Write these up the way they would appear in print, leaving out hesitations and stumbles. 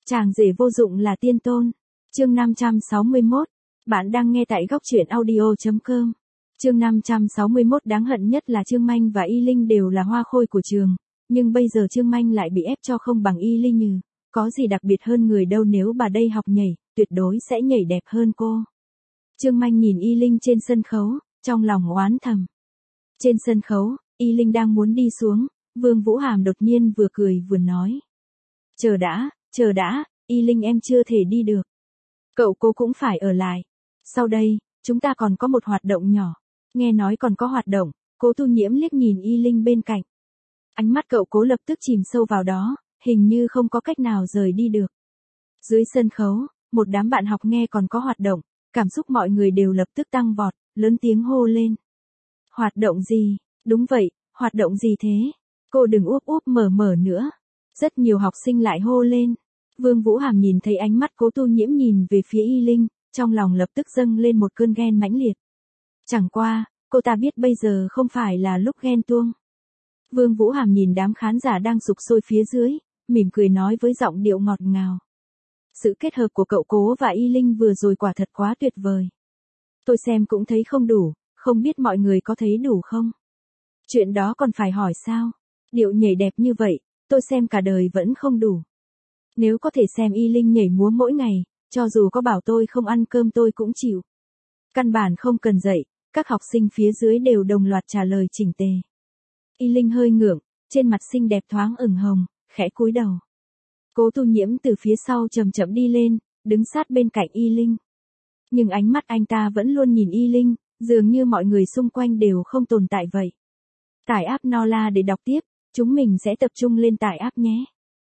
Chàng rể vô dụng là tiên tôn. Chương 561. Bạn đang nghe tại góc truyện audio.com. Chương 561 đáng hận nhất là Trương Manh và Y Linh đều là hoa khôi của trường, nhưng bây giờ Trương Manh lại bị ép cho không bằng Y Linh Như, có gì đặc biệt hơn người đâu, nếu bà đây học nhảy, tuyệt đối sẽ nhảy đẹp hơn cô. Trương Manh nhìn Y Linh trên sân khấu, trong lòng oán thầm. Trên sân khấu, Y Linh đang muốn đi xuống, Vương Vũ Hàm đột nhiên vừa cười vừa nói. Chờ đã, Y Linh em chưa thể đi được. Cậu cô cũng phải ở lại. Sau đây, chúng ta còn có một hoạt động nhỏ. Nghe nói còn có hoạt động, Cố Tu Nhiễm liếc nhìn Y Linh bên cạnh. Ánh mắt cậu cố lập tức chìm sâu vào đó, hình như không có cách nào rời đi được. Dưới sân khấu, một đám bạn học nghe còn có hoạt động, cảm xúc mọi người đều lập tức tăng vọt, lớn tiếng hô lên. Hoạt động gì? Đúng vậy, hoạt động gì thế? Cô đừng úp úp mở nữa. Rất nhiều học sinh lại hô lên. Vương Vũ Hàm nhìn thấy ánh mắt Cố Tu Nhiễm nhìn về phía Y Linh, trong lòng lập tức dâng lên một cơn ghen mãnh liệt. Chẳng qua, cô ta biết bây giờ không phải là lúc ghen tuông. Vương Vũ Hàm nhìn đám khán giả đang sục sôi phía dưới, mỉm cười nói với giọng điệu ngọt ngào. Sự kết hợp của cậu Cố và Y Linh vừa rồi quả thật quá tuyệt vời. Tôi xem cũng thấy không đủ, không biết mọi người có thấy đủ không? Chuyện đó còn phải hỏi sao? Điệu nhảy đẹp như vậy, tôi xem cả đời vẫn không đủ. Nếu có thể xem Y Linh nhảy múa mỗi ngày, cho dù có bảo tôi không ăn cơm tôi cũng chịu. Căn bản không cần dạy, các học sinh phía dưới đều đồng loạt trả lời chỉnh tề. Y Linh hơi ngượng, trên mặt xinh đẹp thoáng ửng hồng, khẽ cúi đầu. Cố Tu Nhiễm từ phía sau chậm chậm đi lên, đứng sát bên cạnh Y Linh. Nhưng ánh mắt anh ta vẫn luôn nhìn Y Linh, dường như mọi người xung quanh đều không tồn tại vậy. Tải app Nola để đọc tiếp, chúng mình sẽ tập trung lên tải app nhé.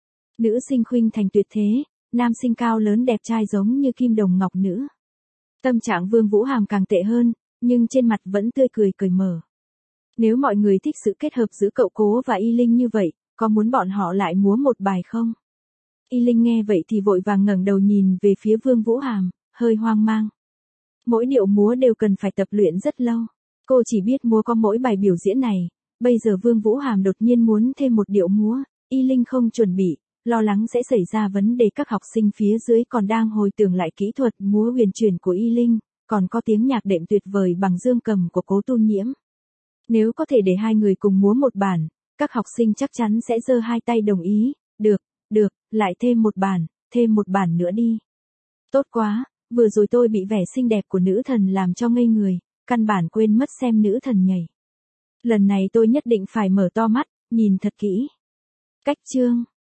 Nữ sinh khuynh thành tuyệt thế, nam sinh cao lớn đẹp trai giống như kim đồng ngọc nữ. Tâm trạng Vương Vũ Hàm càng tệ hơn, nhưng trên mặt vẫn tươi cười cởi mở. Nếu mọi người thích sự kết hợp giữa cậu Cố và Y Linh như vậy, có muốn bọn họ lại múa một bài không? Y Linh nghe vậy thì vội vàng ngẩng đầu nhìn về phía Vương Vũ Hàm, hơi hoang mang. Mỗi điệu múa đều cần phải tập luyện rất lâu. Cô chỉ biết múa có mỗi bài biểu diễn này, bây giờ Vương Vũ Hàm đột nhiên muốn thêm một điệu múa, Y Linh không chuẩn bị, lo lắng sẽ xảy ra vấn đề. Các học sinh phía dưới còn đang hồi tưởng lại kỹ thuật múa huyền chuyển của Y Linh, còn có tiếng nhạc đệm tuyệt vời bằng dương cầm của Cố Tu Nhiễm. Nếu có thể để hai người cùng múa một bản, các học sinh chắc chắn sẽ giơ hai tay đồng ý, được, lại thêm một bản nữa đi. Tốt quá, vừa rồi tôi bị vẻ xinh đẹp của nữ thần làm cho ngây người, căn bản quên mất xem nữ thần nhảy. Lần này tôi nhất định phải mở to mắt, nhìn thật kỹ. Cách chương